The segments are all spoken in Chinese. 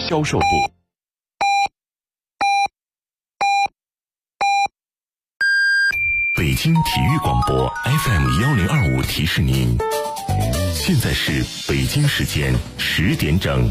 销售部。北京体育广播 FM1025 提示您，现在是北京时间10点整。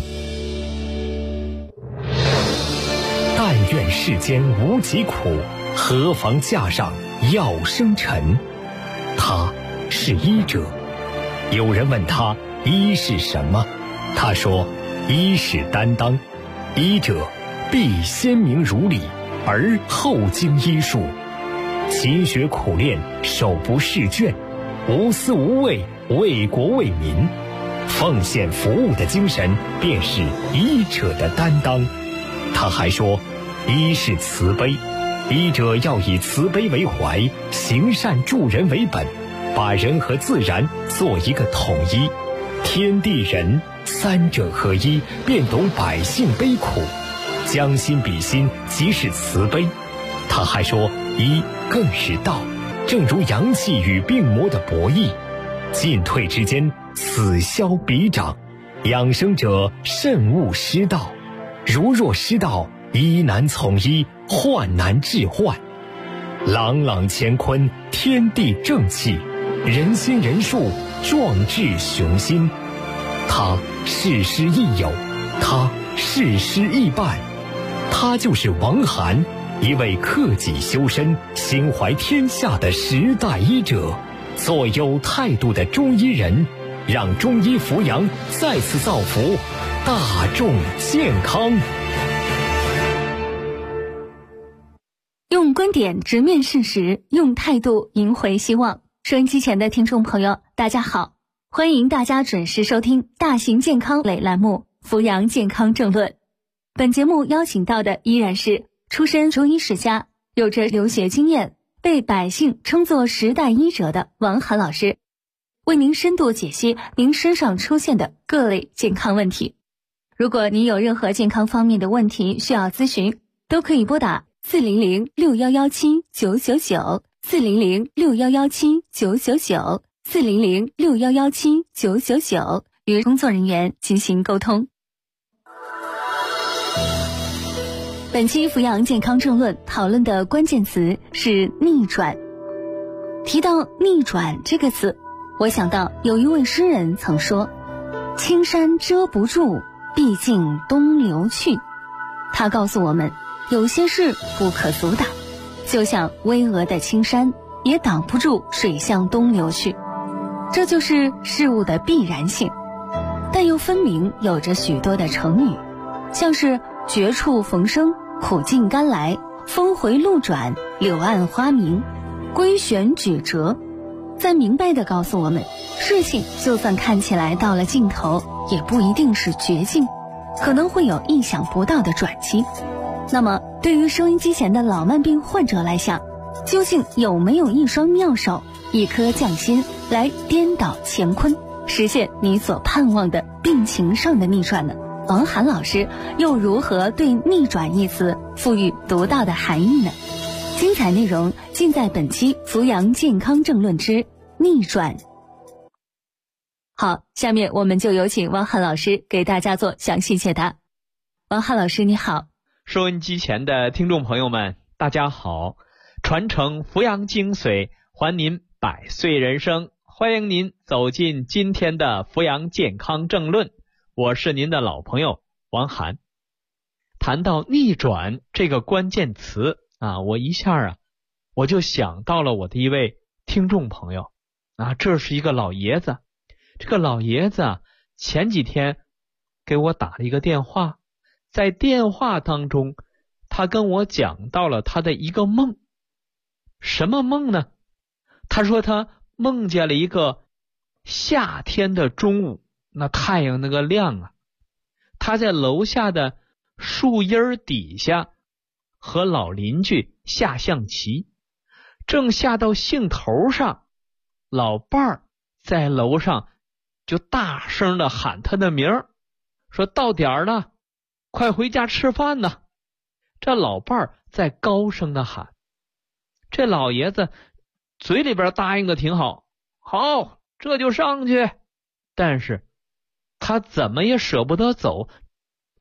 但愿世间无疾苦，何妨架上药生尘。他是医者。有人问他医是什么，他说医是担当，医者必先明如理，而后经医术，勤学苦练，手不释卷，无私无畏，为国为民，奉献服务的精神便是医者的担当。他还说医是慈悲，医者要以慈悲为怀，行善助人为本，把人和自然做一个统一，天地人三者合一，便懂百姓悲苦，将心比心，即是慈悲。他还说医更是道，正如阳气与病魔的博弈，进退之间，此消彼长，养生者慎勿失道，如若失道，医难从医，患难治患。朗朗乾坤，天地正气，人心人术，壮志雄心。他事师亦友，他事师亦伴，他就是王涵，一位克己修身、心怀天下的时代医者，做有态度的中医人，让中医扶阳再次造福大众健康。 用观点直面事实，用态度赢回希望。收音机前的听众朋友，大家好，欢迎大家准时收听大型健康类栏目《扶阳健康政论》。本节目邀请到的依然是出身中医世家，有着留学经验，被百姓称作时代医者的王涵老师，为您深度解析您身上出现的各类健康问题。如果您有任何健康方面的问题需要咨询，都可以拨打400-6117-999，400-6117-999，400-6117-999，与工作人员进行沟通。本期扶阳健康政论讨论的关键词是逆转。提到逆转这个词，我想到有一位诗人曾说，青山遮不住，毕竟东流去。他告诉我们，有些事不可阻挡，就像巍峨的青山也挡不住水向东流去，这就是事物的必然性。但又分明有着许多的成语，像是绝处逢生、苦尽甘来、峰回路转、柳暗花明、归旋曲折，在明白地告诉我们，事情就算看起来到了尽头，也不一定是绝境，可能会有意想不到的转机。那么对于收音机前的老慢病患者来讲，究竟有没有一双妙手，一颗匠心来颠倒乾坤，实现你所盼望的病情上的逆转呢？王涵老师又如何对逆转一词赋予独到的含义呢？精彩内容尽在本期扶阳健康政论之逆转。好，下面我们就有请王涵老师给大家做详细解答。王涵老师你好。 收音机前的听众朋友们，大家好，传承扶阳精髓，还您百岁人生，欢迎您走进今天的扶阳健康政论，我是您的老朋友王涵。谈到逆转这个关键词我一下我就想到了我的一位听众朋友这是一个老爷子。这个老爷子前几天给我打了一个电话，在电话当中他跟我讲到了他的一个梦。什么梦呢？他说他梦见了一个夏天的中午，那太阳那个亮他在楼下的树荫底下和老邻居下象棋，正下到兴头上，老伴儿在楼上就大声的喊他的名儿，说到点了，快回家吃饭呢。这老伴儿在高声的喊，这老爷子嘴里边答应的挺好，好，这就上去。但是他怎么也舍不得走，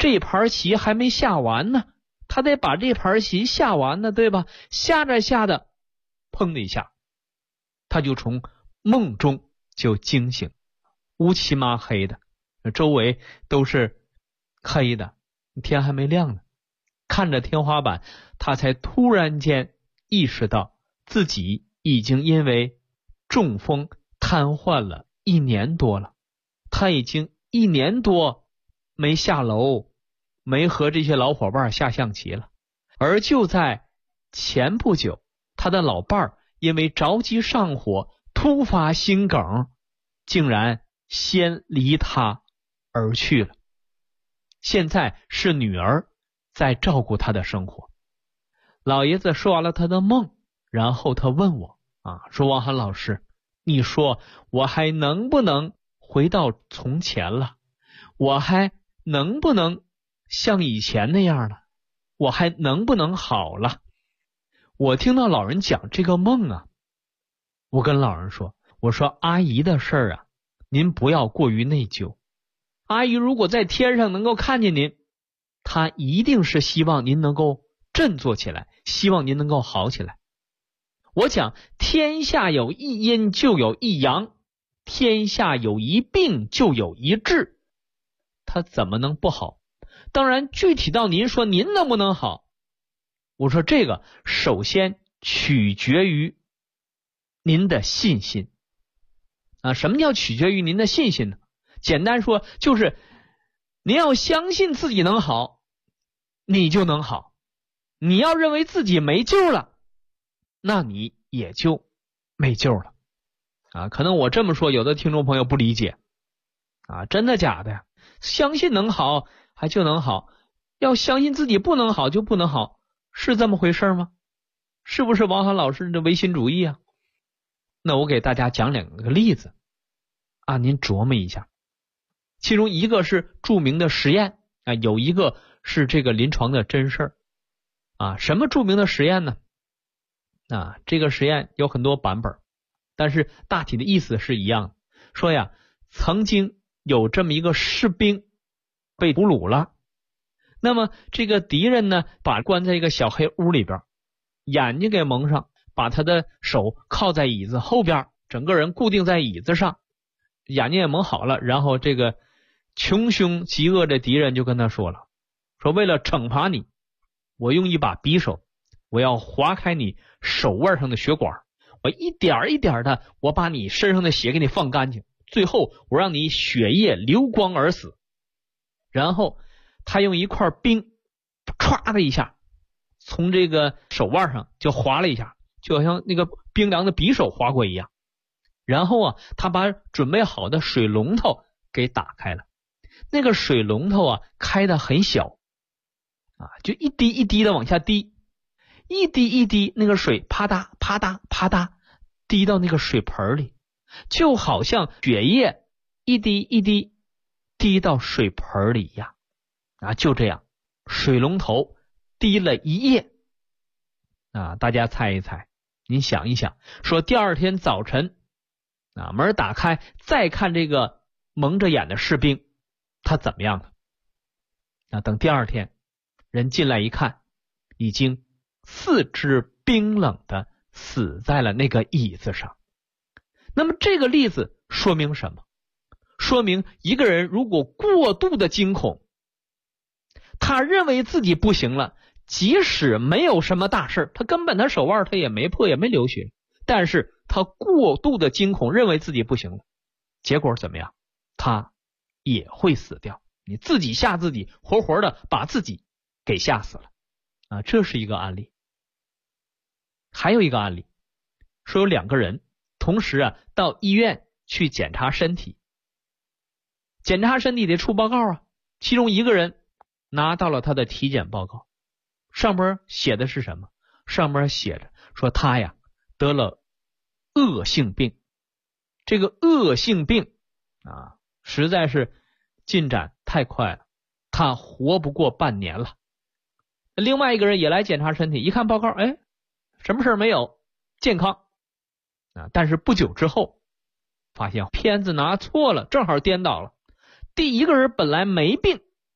这盘棋还没下完呢，他得把这盘棋下完呢，对吧？下着下的，砰的一下，他就从梦中就惊醒，乌漆麻黑的，周围都是黑的，天还没亮呢。看着天花板，他才突然间意识到自己已经因为中风瘫痪了1年多了。他已经1年多没下楼，没和这些老伙伴下象棋了。而就在前不久，他的老伴儿因为着急上火，突发心梗，竟然先离他而去了。现在是女儿在照顾他的生活。老爷子说完了他的梦，然后他问我说王涵老师，你说我还能不能回到从前了？我还能不能像以前那样了？我还能不能好了？我听到老人讲这个梦我跟老人说，我说阿姨的事儿您不要过于内疚。阿姨如果在天上能够看见您，她一定是希望您能够振作起来，希望您能够好起来。我讲天下有一阴就有一阳，天下有一病就有一治，他怎么能不好？当然具体到您说您能不能好，我说这个首先取决于您的信心什么叫取决于您的信心呢？简单说就是您要相信自己能好，你就能好。你要认为自己没救了，那你也就没救了可能我这么说有的听众朋友不理解真的假的呀？相信能好还就能好，要相信自己不能好就不能好，是这么回事吗？是不是王涵老师的唯心主义那我给大家讲2个例子您琢磨一下。其中一个是著名的实验有一个是这个临床的真事儿什么著名的实验呢？这个实验有很多版本，但是大体的意思是一样的。说呀，曾经有这么一个士兵被俘虏了，那么这个敌人呢，把关在一个小黑屋里边，眼睛给蒙上，把他的手靠在椅子后边，整个人固定在椅子上，眼睛也蒙好了。然后这个穷凶极恶的敌人就跟他说了，说为了惩罚你，我用一把匕首，我要划开你手腕上的血管，我一点一点的，我把你身上的血给你放干净，最后我让你血液流光而死。然后他用一块冰唰的一下从这个手腕上就划了一下，就好像那个冰凉的匕首划过一样。然后他把准备好的水龙头给打开了，那个水龙头开得很小就一滴一滴的往下滴，一滴一滴那个水啪嗒啪嗒啪嗒滴到那个水盆里，就好像血液一滴一滴滴到水盆里一样就这样，水龙头滴了1夜大家猜一猜，您想一想，说第二天早晨门打开，再看这个蒙着眼的士兵他怎么样了等第二天人进来一看，已经4肢冰冷的死在了那个椅子上。那么这个例子说明什么？说明一个人如果过度的惊恐，他认为自己不行了，即使没有什么大事，他根本他手腕他也没破也没流血，但是他过度的惊恐，认为自己不行了，结果怎么样？他也会死掉。你自己吓自己，活活的把自己给吓死了这是一个案例。还有一个案例，说有2个人同时到医院去检查身体，检查身体得出报告其中一个人拿到了他的体检报告，上边写的是什么？上边写着说他得了恶性病。这个恶性病实在是进展太快了，他活不过半年了。另外一个人也来检查身体，一看报告，什么事没有，健康但是不久之后发现片子拿错了，正好颠倒了。第一个人本来没病，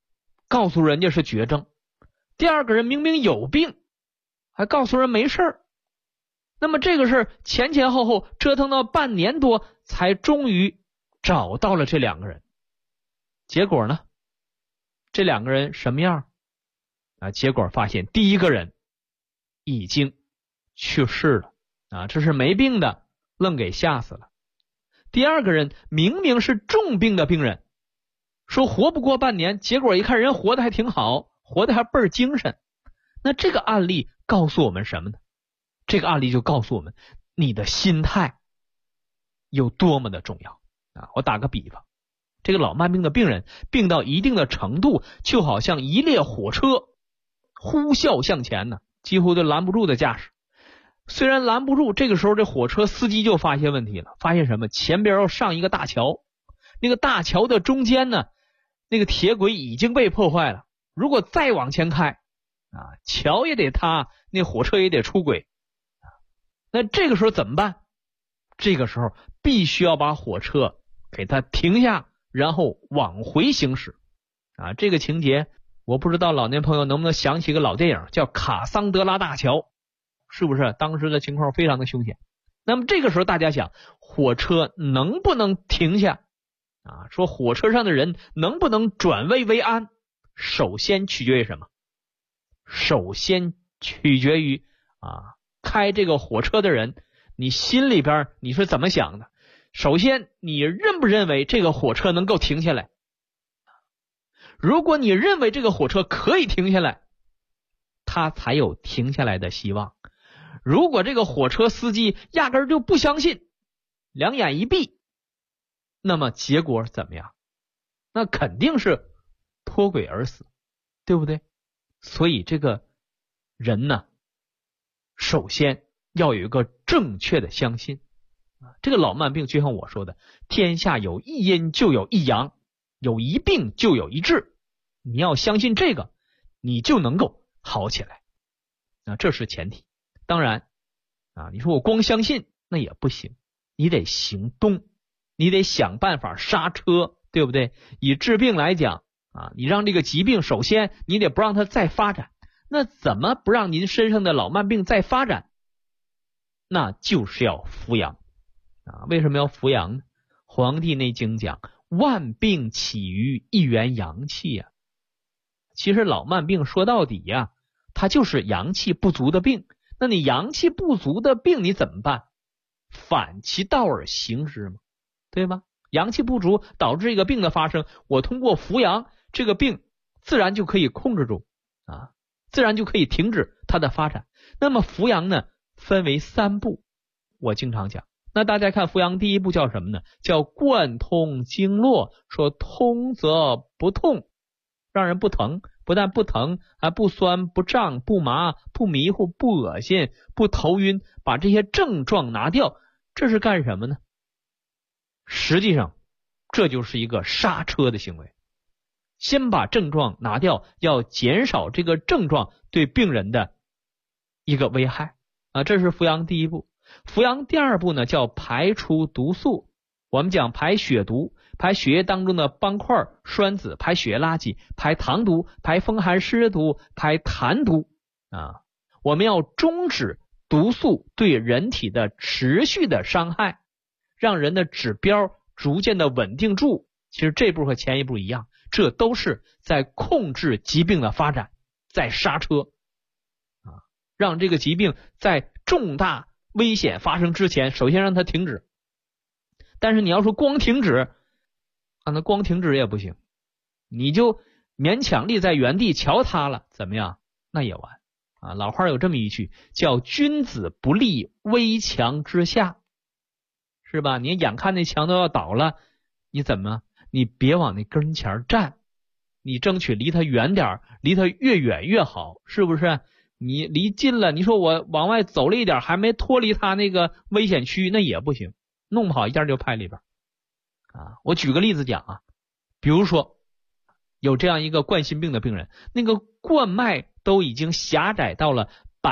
告诉人家是绝症，第二个人明明有病，还告诉人没事儿。那么这个事儿前前后后折腾到半年多，才终于找到了这两个人。结果呢，这两个人什么样啊？结果发现第一个人已经去世了啊，这是没病的，愣给吓死了。第二个人明明是重病的病人，说活不过半年，结果一看人活得还挺好，活得还倍儿精神。那这个案例告诉我们什么呢？这个案例就告诉我们，你的心态有多么的重要啊！我打个比方，这个老慢病的病人病到一定的程度，就好像一列火车呼啸向前呢，几乎都拦不住的驾驶。虽然拦不住，这个时候这火车司机就发现问题了，发现什么？前边要上一个大桥，那个大桥的中间呢，那个铁轨已经被破坏了，如果再往前开啊，桥也得塌，那火车也得出轨。那这个时候怎么办？这个时候必须要把火车给它停下，然后往回行驶啊。这个情节我不知道老年朋友能不能想起个老电影叫卡桑德拉大桥，是不是当时的情况非常的凶险？那么这个时候大家想，火车能不能停下啊？说火车上的人能不能转危为安，首先取决于什么？首先取决于开这个火车的人，你心里边你是怎么想的？首先你认不认为这个火车能够停下来？如果你认为这个火车可以停下来，它才有停下来的希望。如果这个火车司机压根就不相信，两眼一闭，那么结果怎么样？那肯定是脱轨而死，对不对？所以这个人呢，首先要有一个正确的相信。这个老慢病就像我说的，天下有一阴就有一阳，有一病就有一治，你要相信这个，你就能够好起来。这是前提。当然你说我光相信那也不行，你得行动，你得想办法刹车，对不对？以治病来讲你让这个疾病首先你得不让它再发展。那怎么不让您身上的老慢病再发展？那就是要扶阳为什么要扶阳呢？黄帝内经讲，万病起于一元阳气其实老慢病说到底它就是阳气不足的病。那你阳气不足的病你怎么办？反其道而行之嘛，对吧？阳气不足导致这个病的发生，我通过扶阳，这个病自然就可以控制住自然就可以停止它的发展。那么扶阳呢，分为3步，我经常讲。那大家看扶阳第一步叫什么呢？叫贯通经络，说通则不痛，让人不疼，不但不疼，还不酸不胀不麻不迷糊不恶心不头晕，把这些症状拿掉。这是干什么呢？实际上这就是一个刹车的行为。先把症状拿掉，要减少这个症状对病人的一个危害这是扶阳第一步。扶阳第二步呢，叫排出毒素。我们讲排血毒，排血液当中的斑块栓子，排血液垃圾，排糖毒，排风寒湿毒，排痰毒我们要终止毒素对人体的持续的伤害，让人的指标逐渐的稳定住。其实这步和前一步一样，这都是在控制疾病的发展，在刹车让这个疾病在重大危险发生之前，首先让它停止。但是你要说光停止那光停止也不行，你就勉强立在原地，桥塌了怎么样？那也完老话有这么一句，叫君子不立危墙之下，是吧？你眼看那墙都要倒了，你怎么？你别往那跟前站，你争取离它远点，离它越远越好，是不是？你离近了，你说我往外走了一点，还没脱离它那个危险区，那也不行，弄不好一下就拍里边我举个例子讲比如说有这样一个冠心病的病人，那个冠脉都已经狭窄到了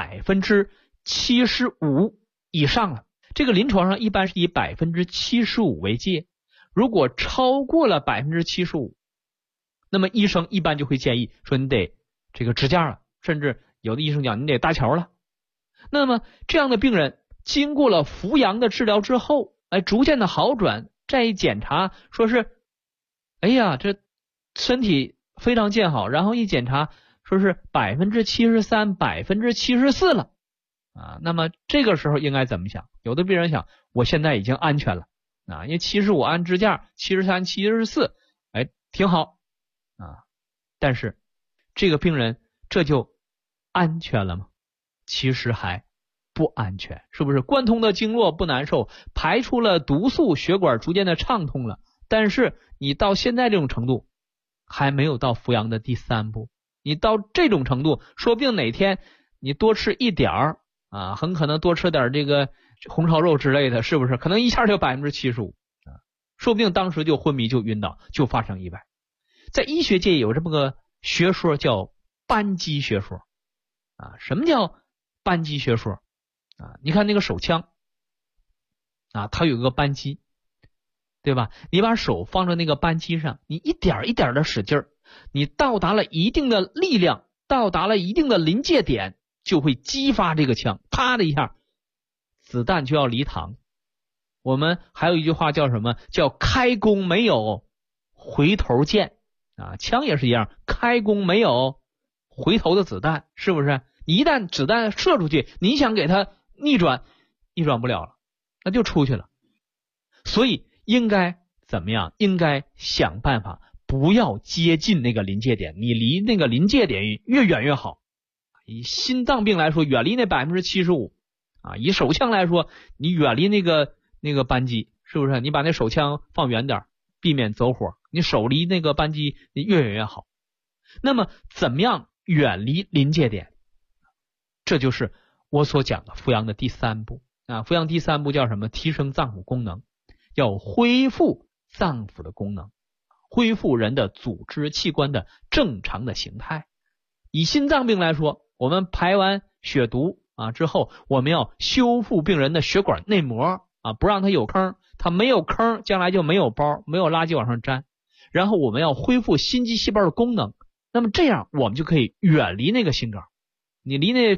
75%以上了，这个临床上一般是以75%为界，如果超过了75%， 那么医生一般就会建议说你得这个支架了，甚至有的医生讲你得搭桥了。那么这样的病人经过了扶阳的治疗之后，逐渐的好转，再一检查说是哎呀这身体非常健好，然后一检查说是 73%、74% 了啊。那么这个时候应该怎么想？有的病人想我现在已经安全了啊，因为75安支架，73、74挺好啊。但是这个病人这就安全了吗？其实还不安全，是不是？贯通的经络不难受，排出了毒素，血管逐渐的畅通了，但是你到现在这种程度还没有到扶阳的第3步。你到这种程度，说不定哪天你多吃一点儿啊，很可能多吃点这个红烧肉之类的，是不是？可能一下就 75%啊，说不定当时就昏迷，就晕倒，就发生意外。在医学界有这么个学说叫扳机学说啊。什么叫扳机学说啊？你看那个手枪啊，它有个扳机，对吧？你把手放在那个扳机上，你一点一点的使劲儿，你到达了一定的力量，到达了一定的临界点，就会激发这个枪，啪的一下，子弹就要离膛。我们还有一句话叫什么？叫开弓没有回头箭啊。枪也是一样，开弓没有回头的子弹，是不是？你一旦子弹射出去，你想给它逆转不了了，那就出去了。所以应该怎么样？应该想办法不要接近那个临界点，你离那个临界点越远越好。以心脏病来说，远离那 75% 啊；以手枪来说，你远离那个扳机，是不是？你把那手枪放远点，避免走火，你手离那个扳机越远越好。那么怎么样远离临界点？这就是我所讲的扶阳的第3步啊。扶阳第3步叫什么？提升脏腑功能，要恢复脏腑的功能，恢复人的组织器官的正常的形态。以心脏病来说，我们排完血毒啊之后，我们要修复病人的血管内膜啊，不让它有坑，它没有坑，将来就没有包，没有垃圾往上粘。然后我们要恢复心肌细胞的功能，那么这样我们就可以远离那个心梗，你离那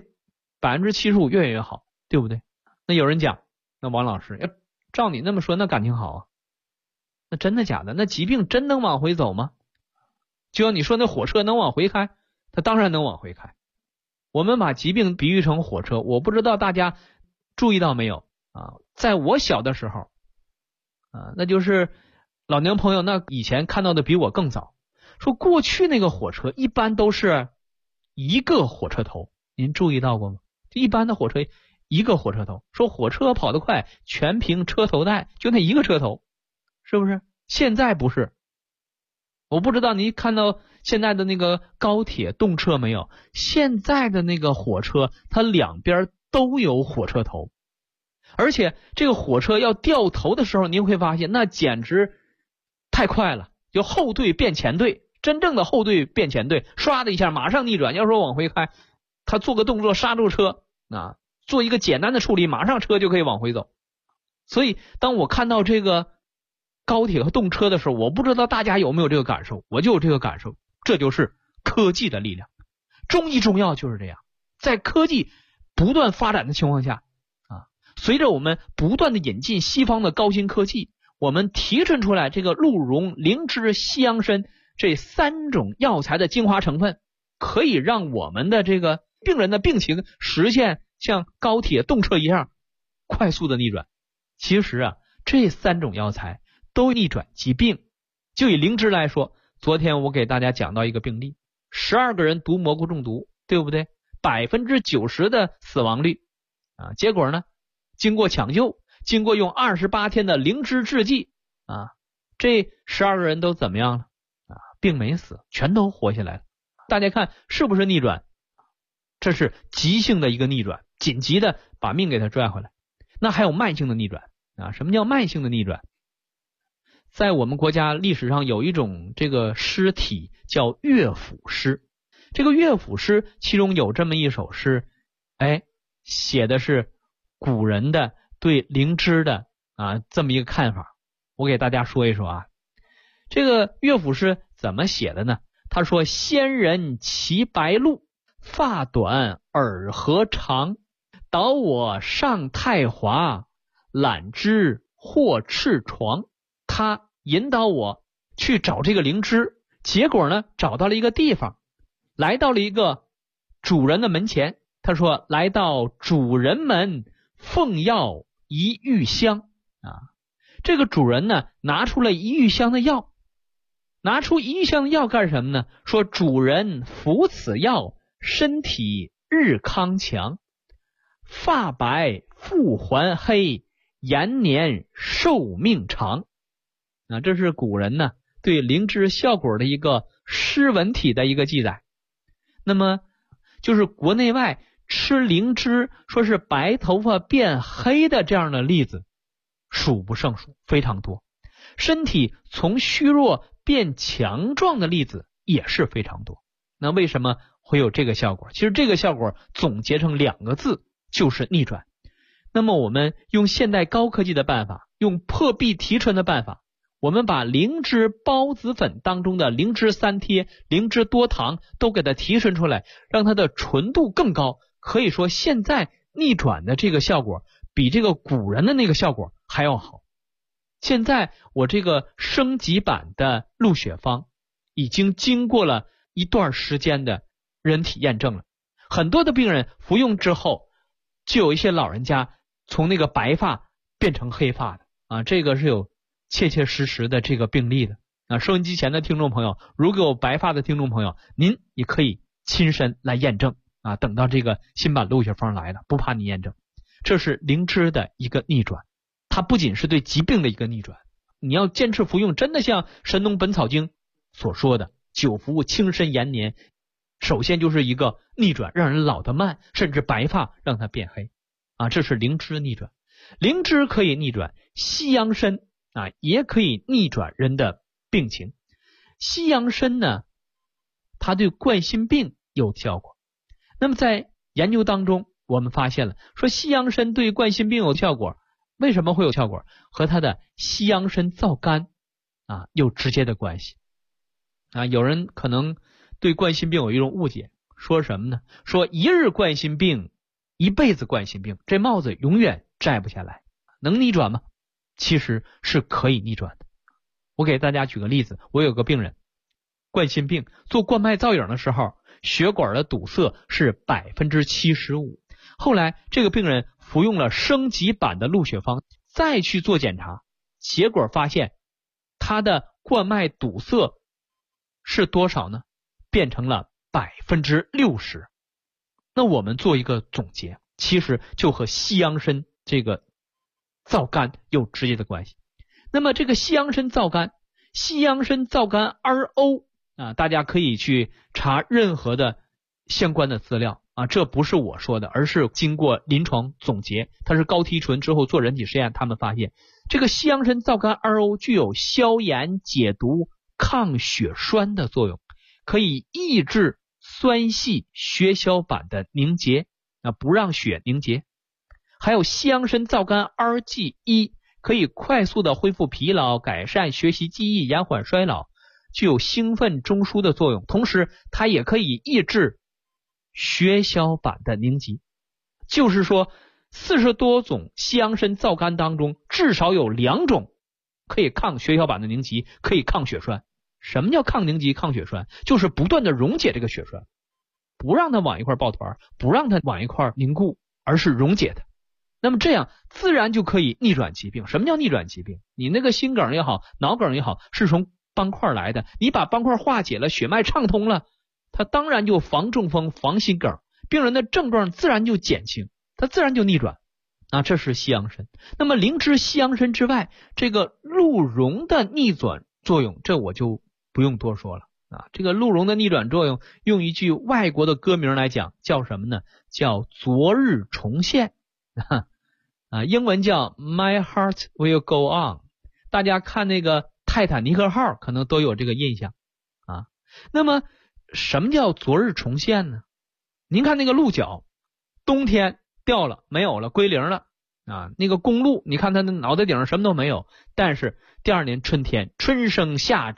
75% 越远越好，对不对？那有人讲，那王老师，照你那么说，那感情好啊？那真的假的？那疾病真能往回走吗？就像你说那火车能往回开，它当然能往回开。我们把疾病比喻成火车，我不知道大家注意到没有啊？在我小的时候啊，那就是老年朋友那以前看到的比我更早，说过去那个火车一般都是一个火车头，您注意到过吗？就一般的火车一个火车头，说火车跑得快，全凭车头带，就那一个车头，是不是？现在不是。我不知道您看到现在的那个高铁动车没有？现在的那个火车，它两边都有火车头，而且这个火车要掉头的时候，您会发现那简直太快了，就后队变前队，真正的后队变前队，唰的一下马上逆转。要说往回开，他做个动作刹住车啊，做一个简单的处理，马上车就可以往回走。所以当我看到这个高铁和动车的时候，我不知道大家有没有这个感受，我就有这个感受，这就是科技的力量。中医中药就是这样，在科技不断发展的情况下啊，随着我们不断的引进西方的高新科技，我们提纯出来这个鹿茸、灵芝、西洋参这3种药材的精华成分，可以让我们的这个病人的病情实现像高铁动车一样快速的逆转。其实啊，这3种药材都逆转疾病。就以灵芝来说，昨天我给大家讲到一个病例，12个人毒蘑菇中毒，对不对？90%的死亡率啊，结果呢，经过抢救，经过用28天的灵芝制剂啊，这12个人都怎么样了啊？并没死，全都活下来了。大家看是不是逆转？这是急性的一个逆转，紧急的把命给他拽回来。那还有慢性的逆转啊？什么叫慢性的逆转？在我们国家历史上有一种这个诗体叫乐府诗，这个乐府诗其中有这么一首诗，写的是古人的对灵芝的这么一个看法。我给大家说一说啊，这个乐府诗怎么写的呢？ 他说仙人骑白鹿，发短耳和长，导我上太华，揽之或赤床。他引导我去找这个灵芝，结果呢找到了一个地方，来到了一个主人的门前。他说来到主人门，奉药一玉香啊。这个主人呢拿出了一玉香的药，拿出一玉香的药干什么呢？说主人服此药，身体日康强，发白复还黑，延年寿命长。这是古人呢对灵芝效果的一个诗文体的一个记载。那么就是国内外吃灵芝说是白头发变黑的这样的例子数不胜数，非常多。身体从虚弱变强壮的例子也是非常多。那为什么会有这个效果？其实这个效果总结成2个字，就是逆转。那么我们用现代高科技的办法，用破壁提纯的办法，我们把灵芝孢子粉当中的灵芝三萜、灵芝多糖都给它提纯出来，让它的纯度更高。可以说现在逆转的这个效果比这个古人的那个效果还要好。现在我这个升级版的鹿血方已经经过了一段时间的人体验证了，很多的病人服用之后，就有一些老人家从那个白发变成黑发的这个是有切切实实的这个病例的收音机前的听众朋友，如果有白发的听众朋友，您也可以亲身来验证等到这个新版鹿血方来了，不怕你验证。这是灵芝的一个逆转，它不仅是对疾病的一个逆转，你要坚持服用，真的像《神农本草经》所说的久服轻身延年，首先就是一个逆转，让人老得慢，甚至白发让它变黑这是灵芝逆转。灵芝可以逆转西洋参也可以逆转人的病情。西洋参呢，它对冠心病有效果。那么在研究当中我们发现了，说西洋参对冠心病有效果，为什么会有效果？和它的西洋参皂苷有直接的关系有人可能对冠心病有一种误解，说什么呢？说一日冠心病，一辈子冠心病，这帽子永远摘不下来。能逆转吗？其实是可以逆转的。我给大家举个例子，我有个病人冠心病，做冠脉造影的时候血管的堵塞是 75%。 后来这个病人服用了升级版的鹿血方，再去做检查，结果发现他的冠脉堵塞是多少呢？变成了 60%。 那我们做一个总结，其实就和西洋参这个皂苷有直接的关系。那么这个西洋参皂苷RO大家可以去查任何的相关的资料这不是我说的，而是经过临床总结，它是高提纯之后做人体实验，他们发现这个西洋参皂苷 RO 具有消炎解毒抗血栓的作用，可以抑制酸系血小板的凝结不让血凝结。还有西洋参皂苷 RG1 可以快速的恢复疲劳，改善学习记忆，延缓衰老，具有兴奋中枢的作用，同时它也可以抑制血小板的凝集。就是说40多种西洋参皂苷当中至少有2种可以抗血小板的凝集，可以抗血栓。什么叫抗凝集抗血栓？就是不断的溶解这个血栓，不让它往一块抱团，不让它往一块凝固，而是溶解它。那么这样自然就可以逆转疾病。什么叫逆转疾病？你那个心梗也好，脑梗也好，是从斑块来的，你把斑块化解了，血脉畅通了，它当然就防中风防心梗，病人的症状自然就减轻，它自然就逆转这是西洋参。那么灵芝西洋参之外，这个鹿茸的逆转作用，这我就不用多说了这个鹿茸的逆转作用，用一句外国的歌名来讲，叫什么呢？叫昨日重现英文叫 My Heart Will Go On。 大家看那个泰坦尼克号可能都有这个印象那么什么叫昨日重现呢？您看那个鹿角，冬天掉了没有了，归零了那个公鹿，你看它的脑袋顶上什么都没有，但是第二年春天春生夏长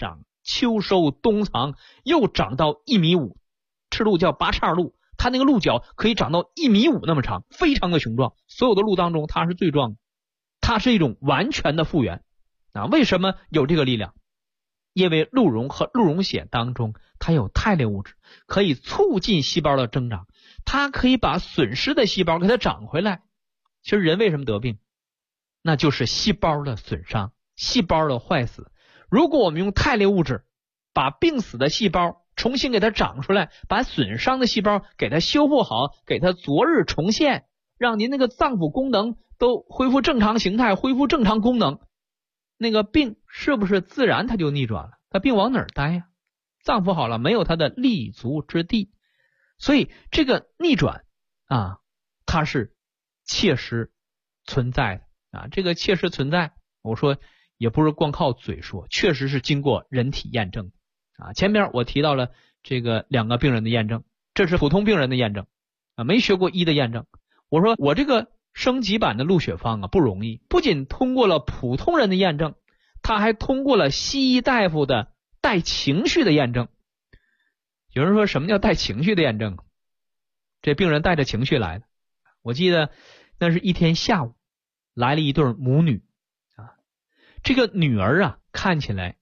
秋收冬藏，又长到1.5米，赤鹿叫八叉鹿，它那个鹿角可以长到1.5米那么长，非常的雄壮，所有的鹿当中它是最壮的，它是一种完全的复原啊。为什么有这个力量？因为鹿茸和鹿茸血当中它有肽类物质，可以促进细胞的增长，它可以把损失的细胞给它长回来。其实人为什么得病？那就是细胞的损伤，细胞的坏死。如果我们用肽类物质把病死的细胞重新给它长出来，把损伤的细胞给它修复好，给它昨日重现，让您那个脏腑功能都恢复正常形态，恢复正常功能，那个病是不是自然它就逆转了？它病往哪儿待呀？脏腑好了，没有它的立足之地。所以这个逆转啊，它是切实存在的啊。这个切实存在，我说也不是光靠嘴说，确实是经过人体验证啊。前边我提到了这个2个病人的验证，这是普通病人的验证啊，没学过医的验证。我说我这个升级版的鹿血方啊不容易，不仅通过了普通人的验证，他还通过了西医大夫的带情绪的验证。有人说什么叫带情绪的验证？这病人带着情绪来的。我记得那是一天下午来了一对母女啊，这个女儿啊看起来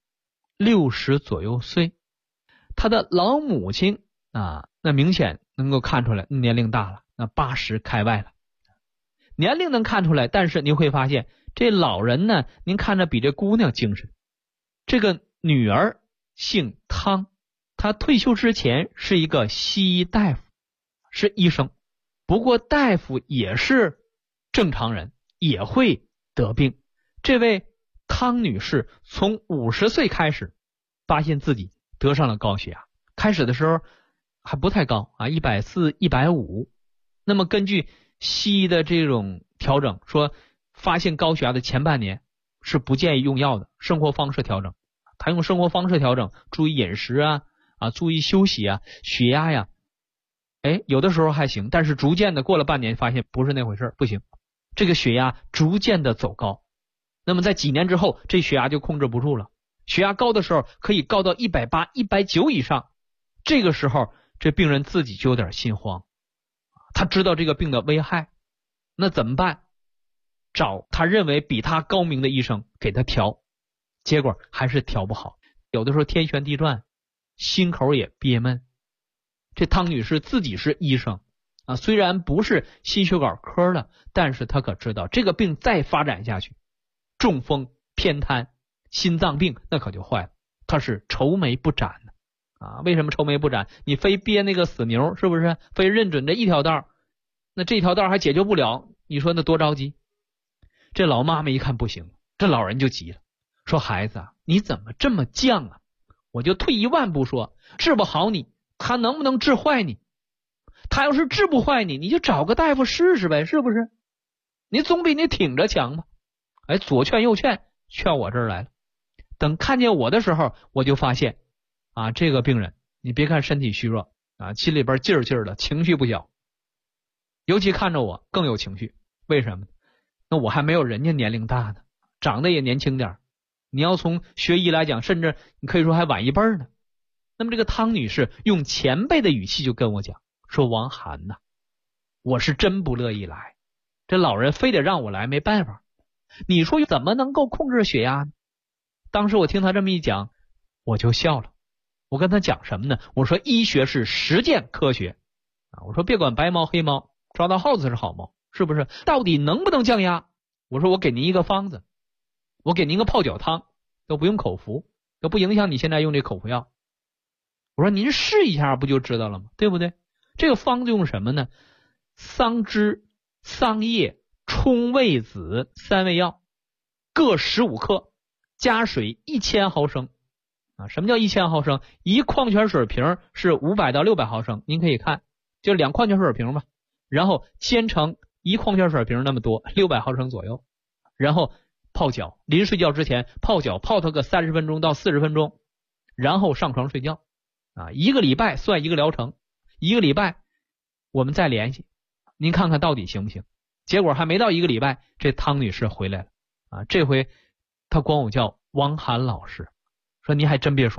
60左右岁，她的老母亲啊那明显能够看出来年龄大了，那80开外了。年龄能看出来，但是您会发现这老人呢，您看着比这姑娘精神。这个女儿姓汤，她退休之前是一个西医大夫，是医生。不过大夫也是正常人，也会得病。这位汤女士从50岁开始发现自己得上了高血压，开始的时候还不太高啊，140、150。那么根据西医的这种调整，说发现高血压的前半年是不建议用药的，生活方式调整。他用生活方式调整，注意饮食啊，注意休息啊，血压呀，有的时候还行，但是逐渐的过了半年发现不是那回事，不行，这个血压逐渐的走高。那么在几年之后，这血压就控制不住了，血压高的时候可以高到180、190以上。这个时候这病人自己就有点心慌，他知道这个病的危害，那怎么办？找他认为比他高明的医生给他调，结果还是调不好。有的时候天旋地转，心口也憋闷。这汤女士自己是医生啊，虽然不是心血管科的，但是她可知道这个病再发展下去，中风、偏瘫、心脏病那可就坏了。她是愁眉不展的啊。为什么愁眉不展？你非憋那个死牛，是不是？非认准这一条道，那这条道还解决不了，你说那多着急。这老妈妈一看不行，这老人就急了，说孩子啊，你怎么这么犟啊？我就退一万步说，治不好你，他能不能治坏你？他要是治不坏你，你就找个大夫试试呗，是不是？你总比你挺着强吧。左劝右劝，劝我这儿来了。等看见我的时候，我就发现啊，这个病人你别看身体虚弱啊，心里边劲儿劲儿的，情绪不小，尤其看着我更有情绪。为什么？那我还没有人家年龄大呢，长得也年轻点，你要从学医来讲，甚至你可以说还晚一辈呢。那么这个汤女士用前辈的语气就跟我讲，说王涵呐，我是真不乐意来，这老人非得让我来，没办法。你说怎么能够控制血压呢？当时我听他这么一讲，我就笑了。我跟他讲什么呢？我说医学是实践科学啊，我说别管白猫黑猫，抓到耗子是好猫，是不是？到底能不能降压？我说我给您一个方子，我给您个泡脚汤，都不用口服，都不影响你现在用这口服药。我说您试一下不就知道了吗？对不对？这个方子用什么呢？桑枝、桑叶、冲味子3味药，各15克，加水1000毫升啊。什么叫1000毫升？一矿泉水瓶是500到600毫升，您可以看，就2矿泉水瓶吧，然后煎成1矿泉水瓶那么多，600毫升左右，然后泡脚，临睡觉之前泡脚，泡它个30分钟到40分钟，然后上床睡觉啊。1个礼拜算1个疗程，1个礼拜我们再联系，您看看到底行不行。结果还没到1个礼拜，这汤女士回来了啊。这回她管我叫王涵老师，说您还真别说，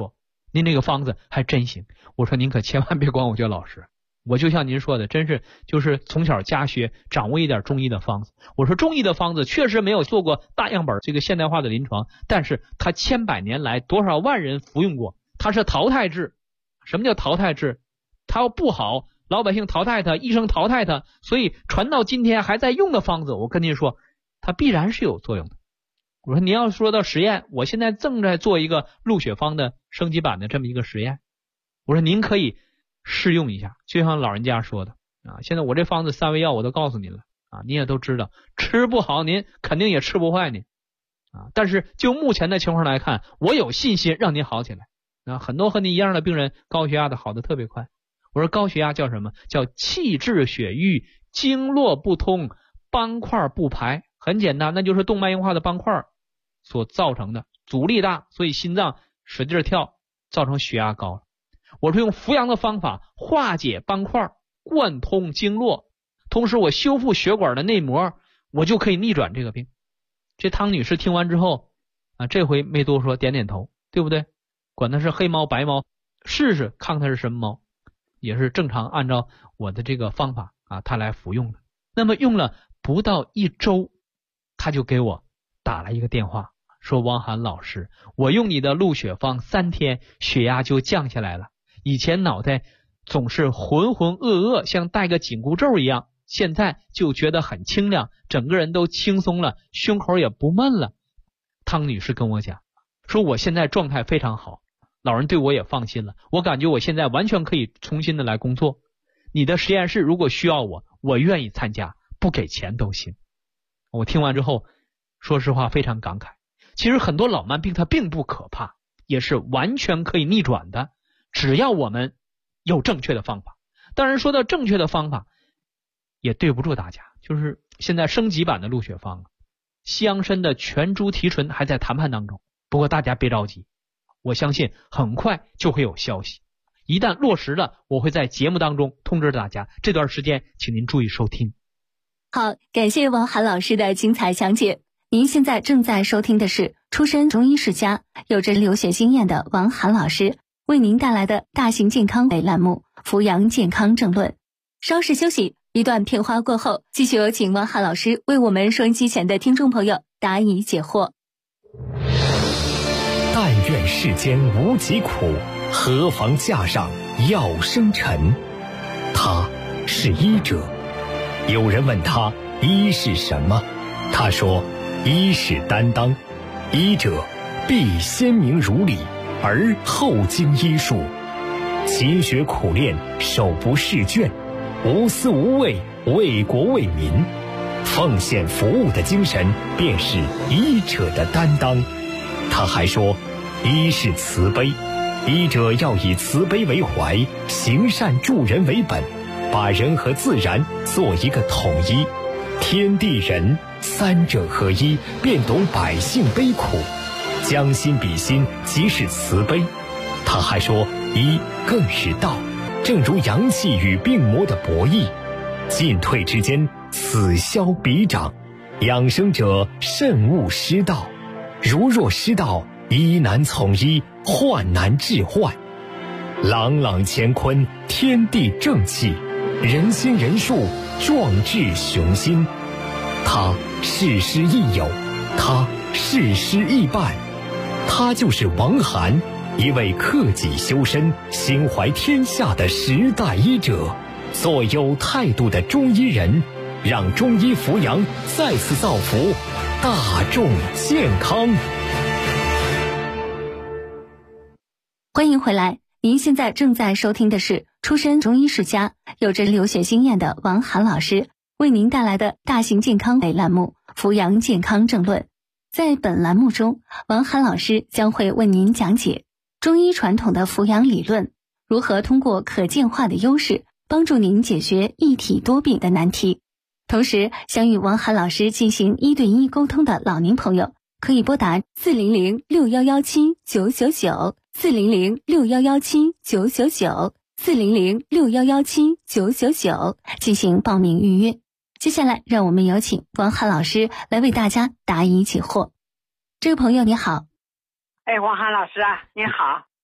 您这个方子还真行。我说您可千万别管我叫老师，我就像您说的，真是就是从小家学，掌握一点中医的方子。我说中医的方子确实没有做过大样本这个现代化的临床，但是它千百年来多少万人服用过，它是淘汰制。什么叫淘汰制？它要不好，老百姓淘汰它，医生淘汰它，所以传到今天还在用的方子，我跟您说它必然是有作用的。我说您要说到实验，我现在正在做一个鹿血方的升级版的这么一个实验，我说您可以试用一下，就像老人家说的啊，现在我这方子3味药我都告诉您了啊，您也都知道，吃不好您肯定也吃不坏您啊，但是就目前的情况来看，我有信心让您好起来啊。很多和您一样的病人高血压的好的特别快。我说高血压叫什么？叫气滞血瘀，经络不通，斑块不排。很简单，那就是动脉硬化的斑块所造成的，阻力大，所以心脏使劲跳，造成血压高。我是用扶阳的方法化解斑块，贯通经络，同时我修复血管的内膜，我就可以逆转这个病。这汤女士听完之后啊，这回没多说，点点头，对不对？管它是黑猫白猫，试试看它是什么猫，也是正常按照我的这个方法啊，她来服用的。那么用了不到1周，她就给我打了一个电话，说王涵老师，我用你的鹿血方3天，血压就降下来了。以前脑袋总是浑浑噩噩，像戴个紧箍咒一样，现在就觉得很清亮，整个人都轻松了，胸口也不闷了。汤女士跟我讲，说我现在状态非常好，老人对我也放心了，我感觉我现在完全可以重新的来工作。你的实验室如果需要我愿意参加，不给钱都行。我听完之后，说实话非常感慨。其实很多老慢病它并不可怕，也是完全可以逆转的，只要我们有正确的方法。当然说到正确的方法，也对不住大家，就是现在升级版的鹿血方，西洋参的全株提纯还在谈判当中，不过大家别着急，我相信很快就会有消息。一旦落实了，我会在节目当中通知大家，这段时间请您注意收听。 好，感谢王涵老师的精彩讲解。您现在正在收听的是出身中医世家、有着留学经验的王涵老师为您带来的大型健康类栏目《扶阳健康正论》。稍事休息，一段片花过后，继续有请王涵老师为我们收音机前的听众朋友答疑解惑。 但愿世间无疾苦，何妨架上药生尘。他是医者。有人问他医是什么，他说医是担当，医者必先明如理，而后经医术，勤学苦练，手不释卷，无私无畏，为国为民，奉献服务的精神便是医者的担当。他还说医是慈悲，医者要以慈悲为怀，行善助人为本，把人和自然做一个统一，天地人三者合一，便懂百姓悲苦，将心比心，即是慈悲。他还说医更是道，正如阳气与病魔的博弈，进退之间，此消彼长，养生者慎勿失道，如若失道，医难从医，患难治患。朗朗乾坤，天地正气，人心人术，壮志雄心。他事师亦友，他事师亦伴，他就是王涵，一位克己修身、心怀天下的时代医者，做有态度的中医人，让中医扶阳再次造福大众健康。 欢迎回来，您现在正在收听的是出身中医世家、有着留学经验的王涵老师为您带来的大型健康类栏目《扶阳健康正论》。在本栏目中，王涵老师将会为您讲解中医传统的扶阳理论，如何通过可见化的优势帮助您解决一体多病的难题。同时，想与王涵老师进行1对1沟通的老年朋友，可以拨打40061179999 400611799 400611799进行报名预约。接下来，让我们有请王涵老师来为大家答疑解惑。这个朋友你好。 王涵老师啊，您好。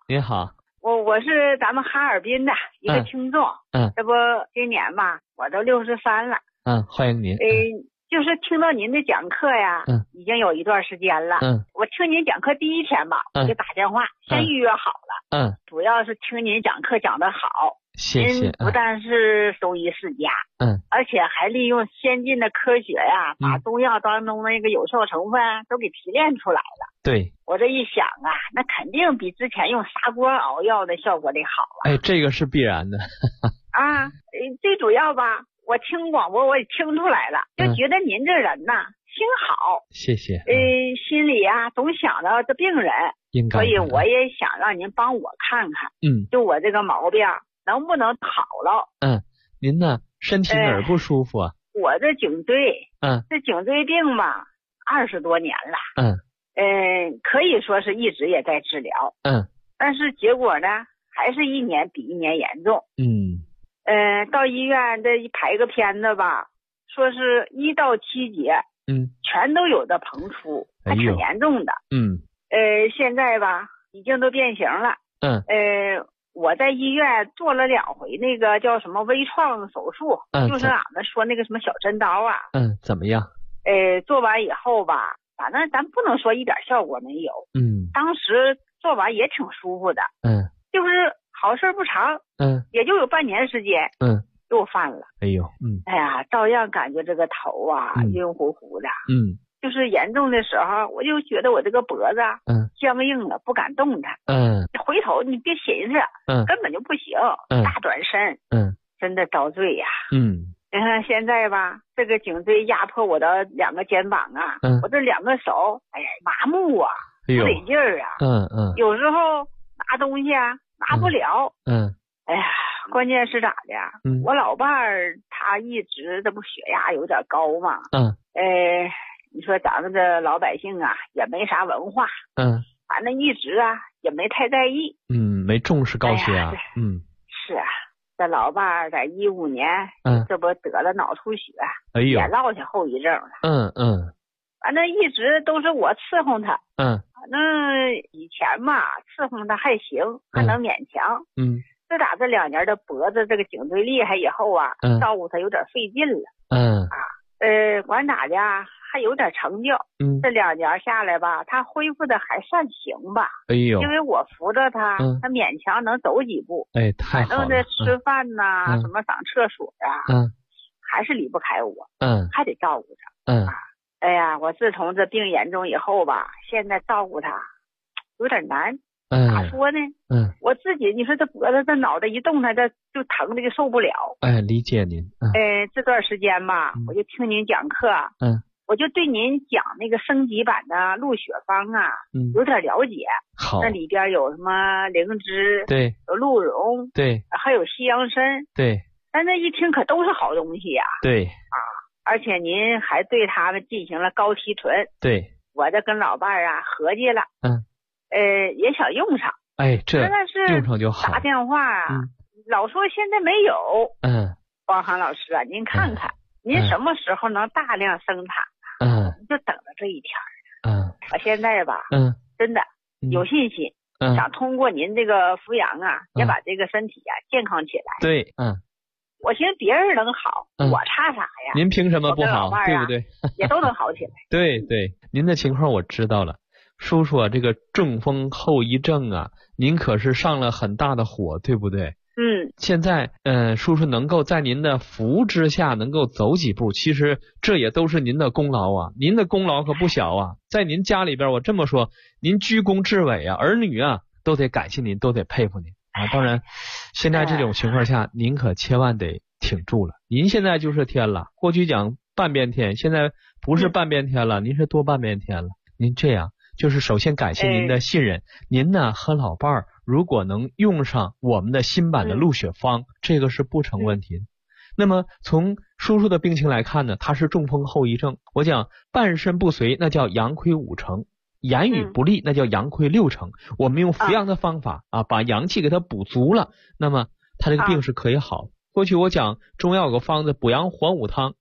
您好。 我是咱们哈尔滨的一个听众。这不今年吧，我都63了。 欢迎您。 就是听到您的讲课呀，已经有一段时间了。我听您讲课第一天吧，我就打电话先预约好了。主要是听您讲课讲得好。 谢谢。 您不但是中医世家，而且还利用先进的科学呀，把中药当中那个有效成分都给提炼出来了。 对， 我这一想啊，那肯定比之前用砂锅熬药的效果得好啊。 这个是必然的。 最主要吧，我听广播我也听出来了，就觉得您这人呐，心好。 谢谢。 心里啊总想着这病人， 应该。 所以我也想让您帮我看看，就我这个毛病能不能好了。 您呢身体哪儿不舒服啊？ 我这颈椎，这颈椎病吧20多年了。可以说是一直也在治疗。但是结果呢，还是一年比一年严重。到医院这一排个片子吧，说是1到7节，全都有的膨出，还挺严重的。现在吧，已经都变形了。我在医院做了2回那个叫什么微创手术，就是俺们说那个什么小针刀啊。 怎么样？ 做完以后吧，反正咱不能说一点效果没有。当时做完也挺舒服的。就是好事不长。也就有半年时间。又犯了。哎呀，照样感觉这个头啊晕乎乎的。就是严重的时候，我就觉得我这个脖子僵硬了，不敢动弹。回头你别寻思，根本就不行。大转身。真的遭罪呀。你看现在吧，这个颈椎压迫我的2个肩膀啊，我这2个手，哎呀麻木啊，不得劲儿啊。有时候拿东西啊拿不了。哎呀，关键是咋的？我老伴儿他一直这不血压有点高嘛。你说咱们这老百姓啊也没啥文化。反正一直啊也没太在意。 没重视高血压。 是啊，这老伴儿在15年，这不得了脑出血，也落下后遗症了。反正一直都是我伺候他。反正以前嘛伺候他还行，还能勉强。自打这2年的脖子这个颈椎厉害以后啊，照顾他有点费劲了。管咋的还有点成就。这2年下来吧，他恢复的还算行吧。因为我扶着他，他勉强能走几步。 太好了。 反正这吃饭呐，什么上厕所啊，还是离不开我。还得照顾他。哎呀，我自从这病严重以后吧，现在照顾他有点难。咋说呢？我自己你说这脖子这脑袋一动弹，这就疼的就受不了。 理解您。 这段时间吧，我就听您讲课。我就对您讲那个升级版的鹿血方啊，有点了解。 好。 那里边有什么灵芝， 对， 有鹿茸， 对， 还有西洋参， 对。 但这一听可都是好东西呀。 对。 而且您还对他们进行了高提纯。 对。 我这跟老伴儿啊合计了。也想用上。 这用上就好。 打电话啊，老说现在没有。汪涵老师啊，您看看，您什么时候能大量生产？就等着这一天。我现在吧，真的有信心，想通过您这个扶阳啊，也把这个身体啊健康起来。 对。 我寻思别人能好，我差啥呀？ 您凭什么不好？对不对？ 也都能好起来。 对，您的情况我知道了。叔叔啊，这个中风后遗症啊，您可是上了很大的火，对不对？现在叔叔能够在您的扶之下能够走几步，其实这也都是您的功劳啊，您的功劳可不小啊。在您家里边，我这么说，您居功至伟啊，儿女啊都得感谢您，都得佩服您啊。当然，现在这种情况下，您可千万得挺住了。您现在就是天了，过去讲半边天，现在不是半边天了，您是多半边天了。您这样。就是首先感谢您的信任，您呢和老伴儿如果能用上我们的新版的鹿血方，这个是不成问题的。那么从叔叔的病情来看呢，他是中风后遗症。我讲半身不遂，那叫阳亏5成；言语不利，那叫阳亏6成。我们用扶阳的方法把阳气给他补足了，那么他这个病是可以好。过去我讲中药有个方子补阳还五汤，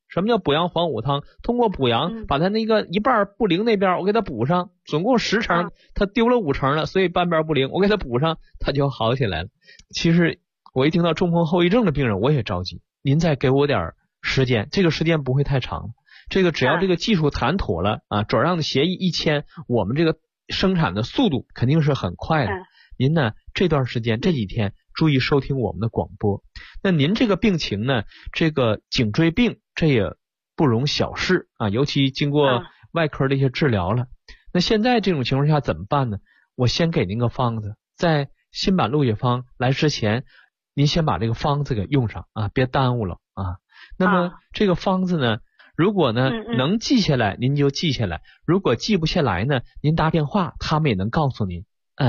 什么叫补阳黄虎汤？通过补阳，把它那个一半不灵那边我给它补上，总共10成，它丢了5成了，所以半边不灵，我给它补上，它就好起来了。其实我一听到中风后遗症的病人，我也着急。您再给我点时间，这个时间不会太长，这个只要这个技术谈妥了啊，转让的协议一签，我们这个生产的速度肯定是很快的。您呢这段时间这几天注意收听我们的广播。那您这个病情呢，这个颈椎病这也不容小视啊，尤其经过外科的一些治疗了。那现在这种情况下怎么办呢？我先给您个方子，在新版鹿血方来之前，您先把这个方子给用上啊，别耽误了啊。那么这个方子呢，如果呢能记下来您就记下来，如果记不下来呢，您打电话他们也能告诉您。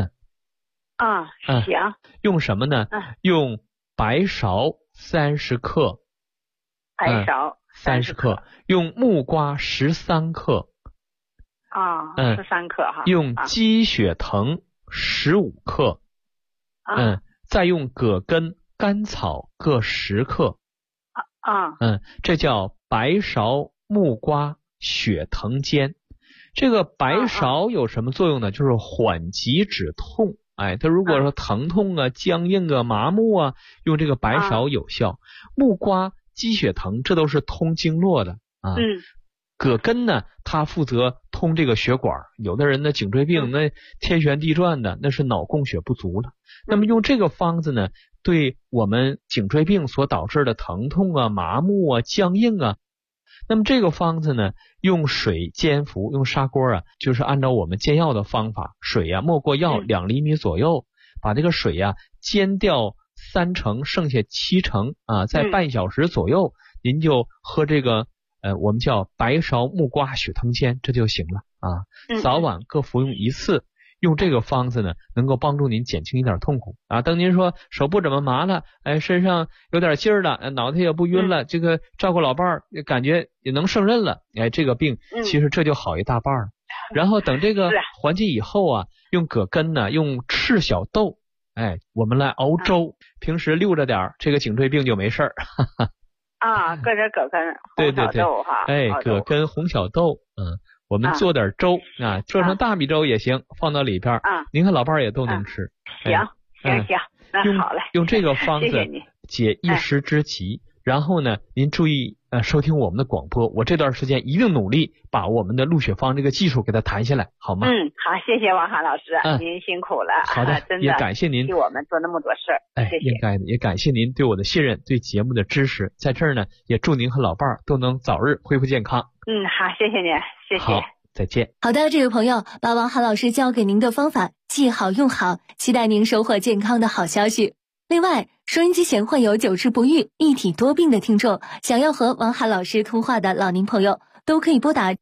行。 用什么呢？用白芍30克， 白芍 30克，用木瓜13克 ，13克哈， 用鸡血藤15克，再用葛根、甘草各10克，这叫白芍木瓜血藤煎。这个白芍有什么作用呢？就是缓急止痛。它如果说疼痛啊、僵硬啊、麻木啊，用这个白芍有效。木瓜、鸡血藤这都是通经络的啊。葛根呢，它负责通这个血管，有的人的颈椎病那天旋地转的，那是脑供血不足了。那么用这个方子呢，对我们颈椎病所导致的疼痛啊、麻木啊、僵硬啊，那么这个方子呢，用水煎服，用砂锅啊，就是按照我们煎药的方法，水啊没过药2厘米左右，把这个水啊煎掉3成，剩下7成啊，在半小时左右，您就喝这个我们叫白芍木瓜血藤煎，这就行了啊。早晚各服用1次。用这个方子呢，能够帮助您减轻一点痛苦啊。等您说手不怎么麻了，身上有点劲儿了，脑袋也不晕了，这个照顾老伴儿感觉也能胜任了，这个病其实这就好一大半了。然后等这个缓解以后啊，用葛根呢，用赤小豆，我们来熬粥，平时溜着点，这个颈椎病就没事儿。 搁点葛根、红小豆哈。 葛根、红小豆，我们做点粥啊，做成大米粥也行，放到里边您和老伴儿也都能吃。 行，那好嘞。 用这个方子解一时之急，然后呢，您注意收听我们的广播，我这段时间一定努力把我们的鹿血方这个技术给它谈下来，好吗？ 好，谢谢王涵老师，您辛苦了。 好的， 真的也感谢您替我们做那么多事儿，谢谢。 应该的，也感谢您对我的信任，对节目的支持。在这儿呢，也祝您和老伴儿都能早日恢复健康。 好，谢谢您，谢谢。 好，再见。 好的，这位朋友，把王涵老师教给您的方法记好用好，期待您收获健康的好消息。另外，收音机前患有久治不愈、一体多病的听众，想要和王涵老师通话的老年朋友，都可以拨打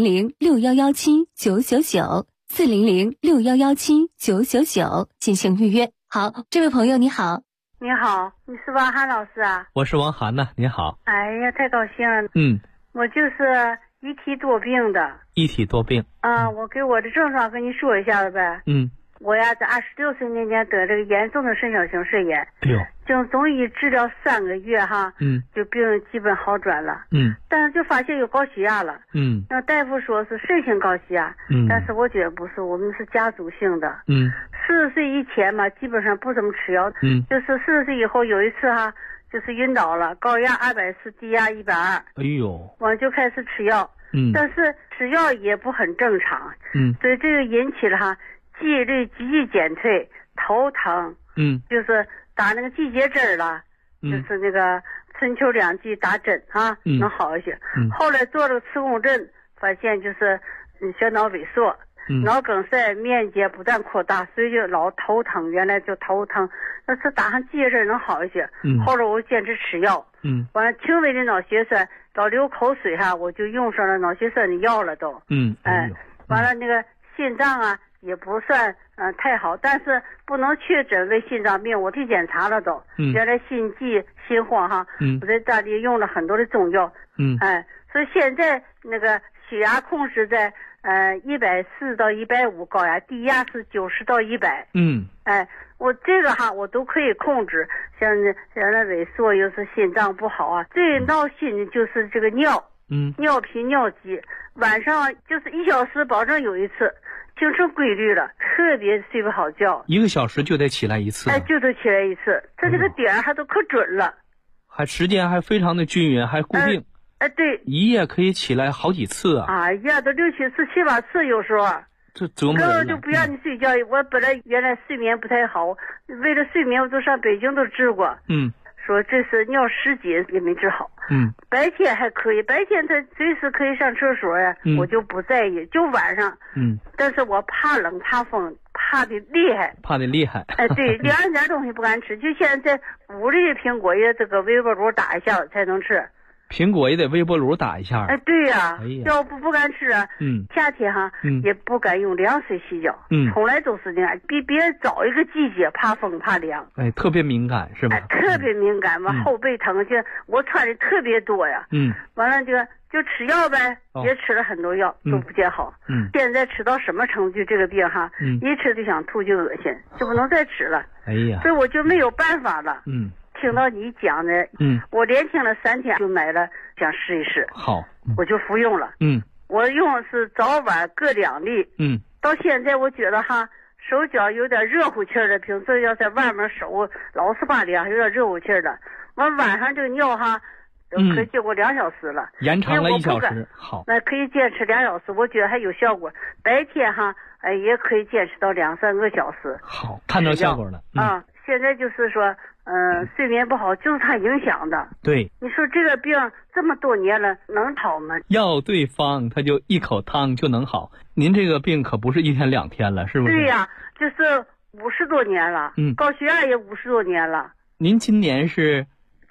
400-6117-999，400-6117-999进行预约。好，这位朋友你好。 你好，你是王涵老师啊？ 我是王涵呐，你好。 哎呀，太高兴了。我就是一体多病的。 一体多病。 我给我的症状跟你说一下子呗。我呀，在26岁那年得这个严重的肾小型肾炎，经中医治疗3个月哈，就病基本好转了，但是就发现有高血压了，那大夫说是肾性高血压，但是我觉得不是，我们是家族性的，40岁以前嘛，基本上不怎么吃药，就是40岁以后有一次哈，就是晕倒了，高压240，低压120，我就开始吃药，但是吃药也不很正常，所以这个引起了哈。记忆力急剧减退，头疼，就是打那个季节针了，就是那个春秋2季打针啊，能好一些。后来做了个磁共振，发现就是小脑萎缩，脑梗塞面积不断扩大，所以就老头疼。原来就头疼，那是打上季节针能好一些。后来我坚持吃药，完了轻微的脑血栓，老流口水哈，我就用上了脑血栓的药了都。完了那个心脏啊。也不算太好，但是不能确诊为心脏病，我去检查了都，原来心悸心慌哈，我在大地用了很多的中药， 所以现在那个血压控制在140到150，高压，低压是90到100。我这个我都可以控制。像那萎缩又是心脏不好啊，最闹心的就是这个尿。尿频尿急，晚上就是1小时保证有一次，形成规律了，特别睡不好觉。 1个小时就得起来一次。 就得起来一次，它这个点还都可准了， 还时间还非常的均匀，还固定。 对， 一夜可以起来好几次啊！ 哎呀，都6、7次、7、8次，有时候。 这折磨人了。 根本就不让你睡觉。我本来原来睡眠不太好，为了睡眠，我都上北京都治过。说这是尿失禁也没治好。白天还可以，白天他随时可以上厕所呀，我就不在意。就晚上。但是我怕冷怕风，怕的厉害。对，2点东西不敢吃，就现在屋里的苹果也这个微波炉打一下才能吃。 苹果也得微波炉打一下。 对呀，要不敢吃啊。夏天也不敢用凉水洗脚。从来都是那样，比别人早一个季节，怕风怕凉。 特别敏感是吧？ 特别敏感嘛，后背疼，我穿的特别多呀。完了就吃药呗，也吃了很多药，都不见好。现在吃到什么程度，这个病一吃就想吐，就恶心，就不能再吃了。所以我就没有办法了。听到你讲的，我连听了3天，就买了，想试一试。 好， 我就服用了。我用是早晚各2粒。到现在我觉得手脚有点热乎气儿的，平时要在外面手老是发凉，有点热乎气儿的。完晚上这个尿可以经过2小时了， 延长了1小时。好， 那可以坚持2小时，我觉得还有效果。白天也可以坚持到2、3个小时。 好，看到效果了。 现在就是说，睡眠不好就是它影响的。 对， 你说这个病这么多年了，能好吗？ 药对方，它就一口汤就能好。您这个病可不是1天2天了，是不是？ 对呀，这是50多年了。高血压也50多年了。 您今年是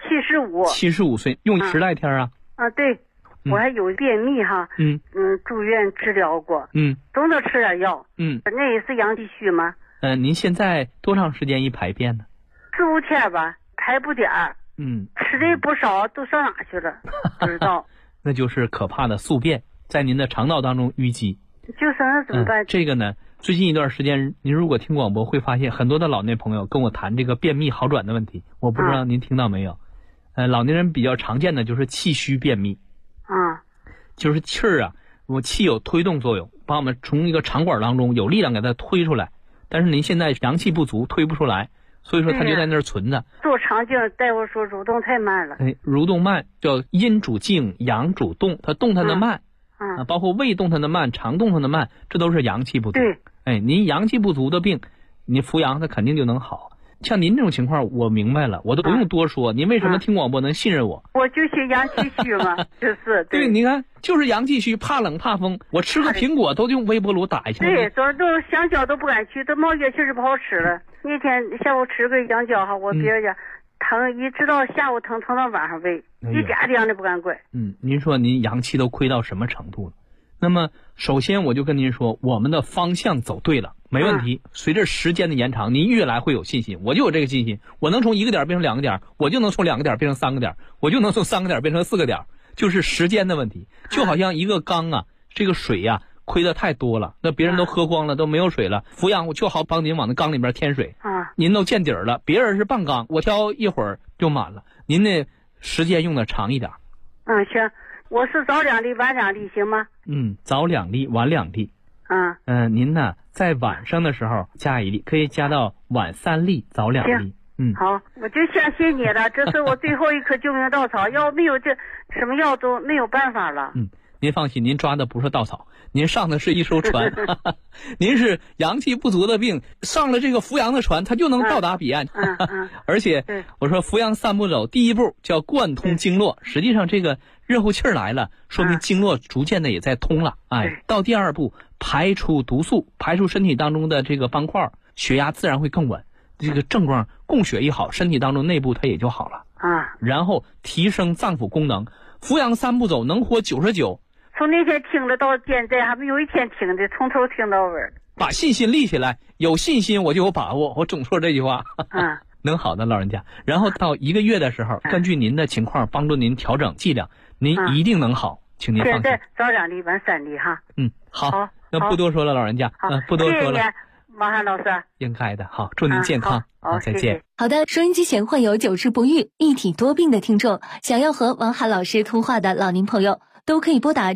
75 岁，用10来天啊？ 对，我还有便秘住院治疗过。总得吃点药。那也是阳气虚吗？ 您现在多长时间一排便呢 ？4、5天吧，排不点儿。吃的不少，都上哪去了？不知道。 那就是可怕的宿便，在您的肠道当中淤积。 就是那怎么办？ 这个呢，最近一段时间，您如果听广播会发现，很多的老年朋友跟我谈这个便秘好转的问题。我不知道您听到没有？老年人比较常见的就是气虚便秘。就是气儿我气有推动作用，把我们从一个肠管当中有力量给它推出来。但是您现在阳气不足，推不出来，所以说它就在那儿存着。 做肠镜，大夫说蠕动太慢了。 蠕动慢叫阴主静，阳主动，它动弹的慢。包括胃动弹的慢，肠动弹的慢，这都是阳气不足。您阳气不足的病，你服阳它肯定就能好。像您这种情况，我明白了，我都不用多说。您为什么听广播能信任我？ 我就是阳气虚嘛，就是对。你看，就是阳气虚，怕冷怕风。我吃个苹果都用微波炉打一下。 对，都香蕉都不敢去，都冒热气就不好吃了。那天下午吃个香蕉我别人家疼，一直到下午疼到晚上胃，一点凉的不敢拐。 您说您阳气都亏到什么程度了？那么首先我就跟您说，我们的方向走对了，没问题。随着时间的延长，您越来会有信心。我就有这个信心，我能从1个点变成2个点，我就能从2个点变成3个点，我就能从3个点变成4个点，就是时间的问题。就好像一个缸这个水亏得太多了，那别人都喝光了，都没有水了，服阳我就好帮您往那缸里边添水。您都见底儿了，别人是半缸，我挑一会儿就满了，您的时间用的长一点。 行，我是早2粒晚2粒行吗？ 早2粒晚2粒。您呢在晚上的时候加1粒，可以加到晚3粒早2粒。 好，我就相信你了，这是我最后一颗救命稻草，要没有这什么药都没有办法了。 您放心，您抓的不是稻草，您上的是一艘船。您是阳气不足的病，上了这个扶阳的船，它就能到达彼岸。而且我说扶阳3步走，第1步叫贯通经络，实际上这个热乎气儿来了，说明经络逐渐的也在通了。到第2步排出毒素，排出身体当中的这个斑块，血压自然会更稳。这个症状供血一好，身体当中内部它也就好了。然后提升脏腑功能，扶阳3步走能活99。 从那天听了到现在还没有一天听的，从头听到尾。 把信心立起来，有信心我就有把握，我总说这句话。能好的老人家。然后到1个月的时候，根据您的情况帮助您调整剂量，您一定能好。 请您放心。 现在早2粒，晚3粒哈。 好，那不多说了，老人家，不多说了。 谢谢王涵老师。 应该的，好，祝您健康， 好， 再见。 好的，收音机前患有久治不愈、一体多病的听众，想要和王涵老师通话的老年朋友，都可以拨打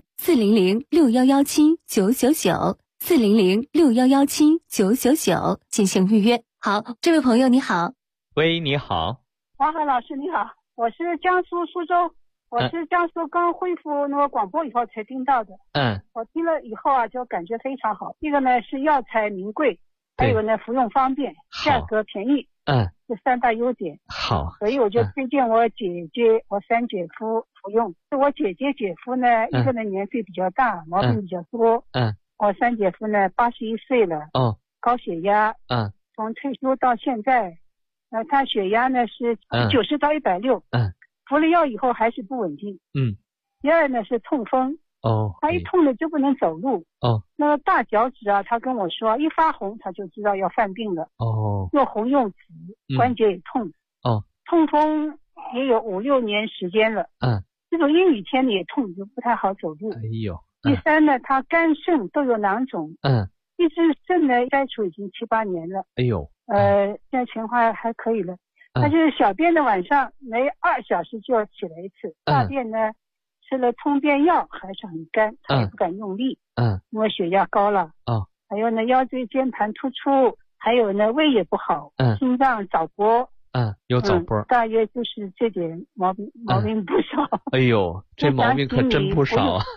400-6117-999，400-6117-999进行预约。好，这位朋友你好。 喂，你好。 王涵老师你好，我是江苏苏州，我是江苏刚恢复那个广播以后才听到的。我听了以后啊，就感觉非常好。一个呢是药材名贵，还有呢服用方便，价格便宜。这3大优点。好，所以我就推荐我姐姐、我3姐夫服用。我姐姐姐夫呢，一个呢年岁比较大，毛病比较多。我3姐夫呢81岁了。高血压。从退休到现在。他血压呢是90到160，服了药以后还是不稳定。第二呢是痛风。他一痛了就不能走路。那个大脚趾啊，他跟我说一发红他就知道要犯病了。又红又紫，关节也痛。痛风也有5、6年时间了。这种阴雨天也痛，就不太好走路。第三呢，他肝肾都有囊肿。一只肾呢摘除已经7、8年了。现在情况还可以了。他就是小便的晚上每2小时就要起来一次，大便呢吃了通便药还是很干，他也不敢用力。因为血压高了。还有呢腰椎间盘突出，还有呢胃也不好。心脏早搏。 有早搏。 大约就是这点毛病不少。 这毛病可真不少啊。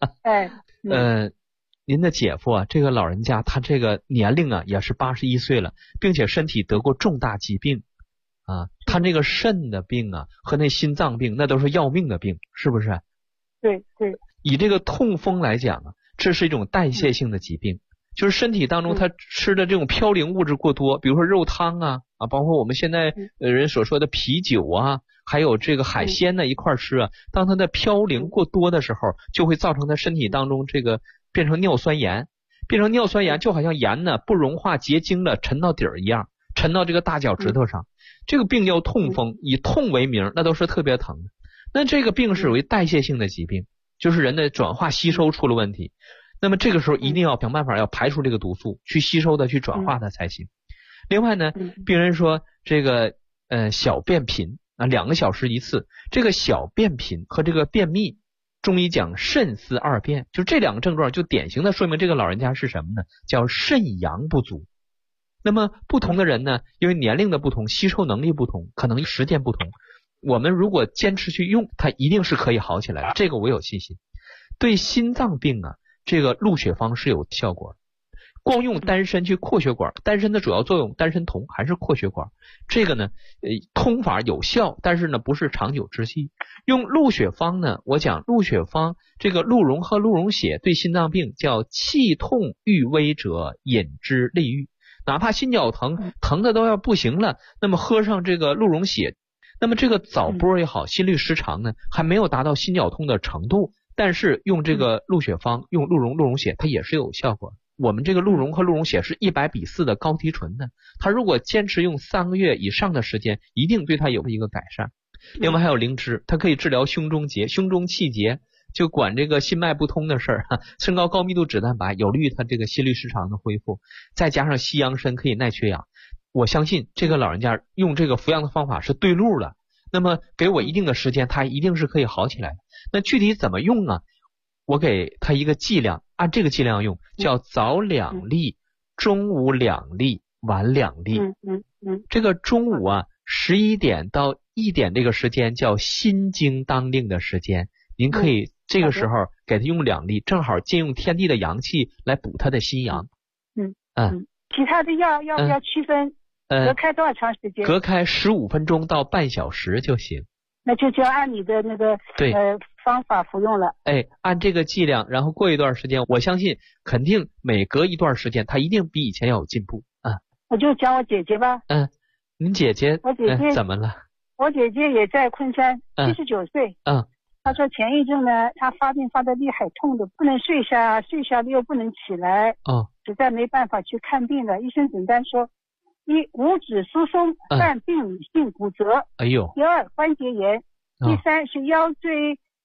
您的姐夫啊，这个老人家他这个年龄啊也是81岁了，并且身体得过重大疾病啊，他这个肾的病啊和那心脏病那都是要命的病，是不是？ 对。 以这个痛风来讲啊，这是一种代谢性的疾病，就是身体当中他吃的这种嘌呤物质过多，比如说肉汤啊，包括我们现在人所说的啤酒啊，还有这个海鲜呢一块吃啊，当它的嘌呤过多的时候，就会造成他身体当中这个变成尿酸盐，就好像盐呢不融化结晶了，沉到底儿一样，沉到这个大脚趾头上。这个病叫痛风，以痛为名，那都是特别疼的。那这个病是属于代谢性的疾病，就是人的转化吸收出了问题。那么这个时候一定要想办法要排除这个毒素，去吸收它，去转化它才行。另外呢，病人说这个小便频啊，2个小时一次，这个小便频和这个便秘，中医讲肾丝二便，就这2个症状就典型的说明这个老人家是什么呢？叫肾阳不足。那么不同的人呢，因为年龄的不同，吸收能力不同，可能时间不同，我们如果坚持去用，它一定是可以好起来的，这个我有信心。对心脏病啊，这个鹿血方是有效果的。光用丹参去扩血管，丹参的主要作用，丹参酮还是扩血管，这个呢通法有效，但是呢不是长久之计。用鹿血方呢，我讲鹿血方，这个鹿茸和鹿茸血对心脏病叫气痛欲危者饮之利愈，哪怕心绞疼，疼的都要不行了，那么喝上这个鹿茸血，那么这个早搏也好，心律失常呢还没有达到心绞痛的程度，但是用这个鹿血方，用鹿茸血，它也是有效果。我们这个鹿茸和鹿茸血是100:4的高提纯的，它如果坚持用3个月以上的时间，一定对它有一个改善。另外还有灵芝，它可以治疗胸中结、胸中气结，就管这个心脉不通的事儿，升高高密度脂蛋白，有利于它这个心律失常的恢复。再加上西洋参可以耐缺氧，我相信这个老人家用这个服药的方法是对路了。那么给我一定的时间，他一定是可以好起来的。那具体怎么用呢？我给他一个剂量，按这个剂量用，叫早2粒，中午2粒，晚2粒。这个中午啊11点到1点这个时间叫心经当令的时间，您可以这个时候给他用2粒，正好借用天地的阳气来补他的心阳。 其他的药要不要区分？隔开多少长时间？ 隔开15分钟到半小时就行。 那就要按你的那个方法服用了。 按这个剂量，然后过一段时间，我相信肯定每隔一段时间，他一定比以前要有进步啊。 我就讲我姐姐吧。 您姐姐？ 我姐姐怎么了？ 我姐姐也在昆山，79岁。她说前一阵呢，她发病发的厉害，痛的不能睡下，睡下了又不能起来。实在没办法去看病了。医生诊断说：1. 五指疏松，伴病理性骨折。第2关节炎。第3是腰椎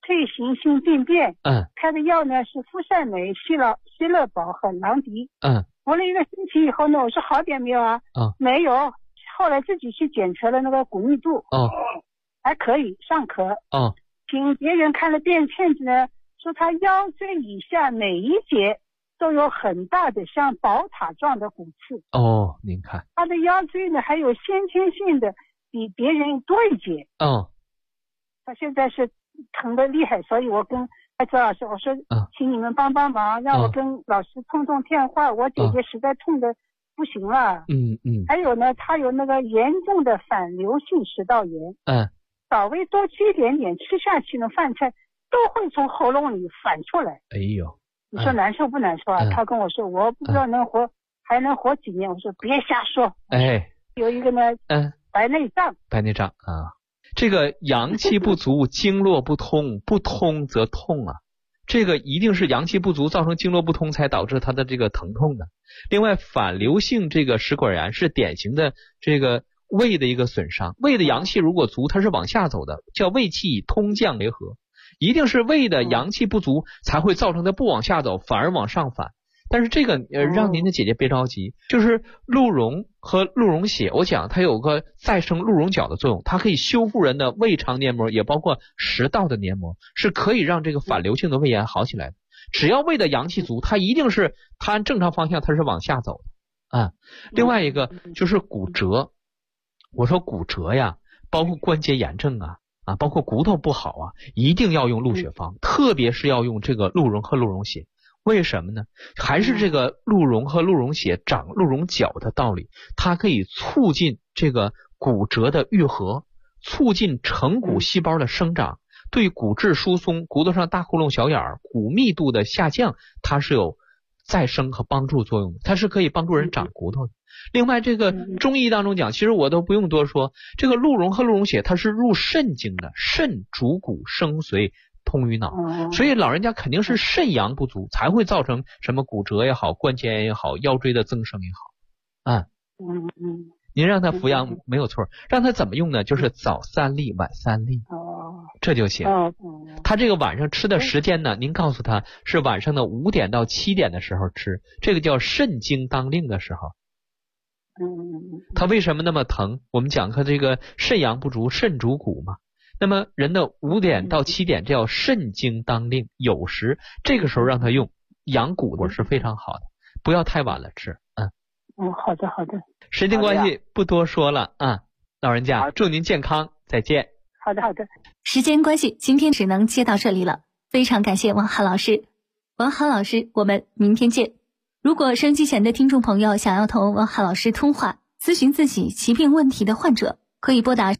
退行性病变。开的药呢是呋塞美、希乐宝和朗迪。服了1个星期以后呢，我说好点没有啊？没有。后来自己去检测了那个骨密度。还可以，尚可。请别人看了便片子呢，说他腰椎以下每一节都有很大的像宝塔状的骨刺。 您看他的腰椎呢还有先天性的比别人多一节。他现在是疼得厉害，所以我跟周老师我说，请你们帮帮忙，让我跟老师通电话，我姐姐实在痛得不行了。还有呢，他有那个严重的反流性食道炎。稍微多吃一点点，吃下去的饭菜都会从喉咙里反出来。你说难受不难受啊？他跟我说，我不知道还能活几年。我说别瞎说。有一个呢，白内障啊，这个阳气不足，经络不通，不通则痛啊。这个一定是阳气不足造成经络不通才导致他的这个疼痛的。另外，反流性这个食管炎是典型的这个胃的一个损伤。胃的阳气如果足，它是往下走的，叫胃气以通降为和。一定是胃的阳气不足才会造成它不往下走，反而往上反。但是这个让您的姐姐别着急，就是鹿茸和鹿茸血，我讲它有个再生鹿茸角的作用，它可以修复人的胃肠黏膜，也包括食道的黏膜，是可以让这个反流性的胃炎好起来的。只要胃的阳气足，它一定是它按正常方向它是往下走的。另外一个就是骨折。我说骨折呀，包括关节炎症包括骨头不好一定要用鹿血方，特别是要用这个鹿茸和鹿茸血。为什么呢？还是这个鹿茸和鹿茸血长鹿茸角的道理，它可以促进这个骨折的愈合，促进成骨细胞的生长，对骨质疏松、骨头上大窟窿小眼儿、骨密度的下降，它是有再生和帮助作用的，它是可以帮助人长骨头的。另外，这个中医当中讲，其实我都不用多说，这个鹿茸和鹿茸血它是入肾经的，肾主骨生髓通于脑，所以老人家肯定是肾阳不足才会造成什么骨折也好，关节炎也好，腰椎的增生也好。您让他服药没有错，让他怎么用呢？就是早3粒晚3粒，这就行。他这个晚上吃的时间呢，您告诉他是晚上的5点到7点的时候吃，这个叫肾经当令的时候。他为什么那么疼？我们讲他这个肾阳不足，肾主骨嘛。那么人的5点到7点，这叫肾经当令，有时这个时候让他用养骨果是非常好的，不要太晚了吃。 好的好的。 时间关系不多说了老人家祝您健康，再见。 好的好的。 时间关系，今天只能接到这里了，非常感谢王涵老师。王涵老师，我们明天见。如果收音机前的听众朋友想要同王涵老师通话，咨询自己疾病问题的患者，可以拨打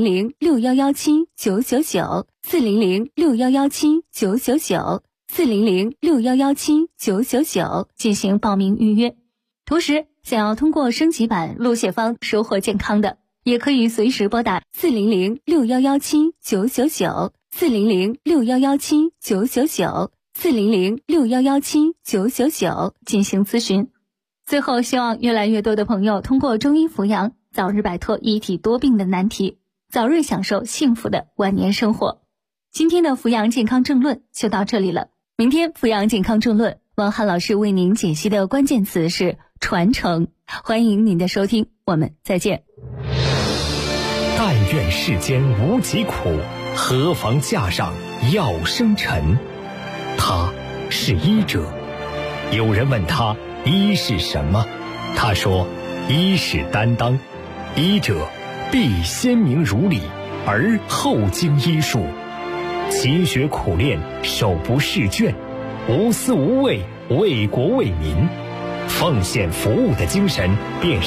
400-6117-999 400-6117-999 400-6117-999进行报名预约。同时，想要通过升级版鹿血方收获健康的，也可以随时拨打400-6117-999 400-6117-999 400-6117-999进行咨询。最后，希望越来越多的朋友通过中医扶阳，早日摆脱一体多病的难题，早日享受幸福的晚年生活。今天的扶阳健康政论就到这里了，明天扶阳健康政论，王涵老师为您解析的关键词是传承，欢迎您的收听，我们再见。 但愿世间无疾苦，何妨架上药生尘。他是医者，有人问他医是什么，他说医是担当，医者必先明儒理，而后经医术，勤学苦练，手不释卷，无私无畏，为国为民，奉献服务的精神便是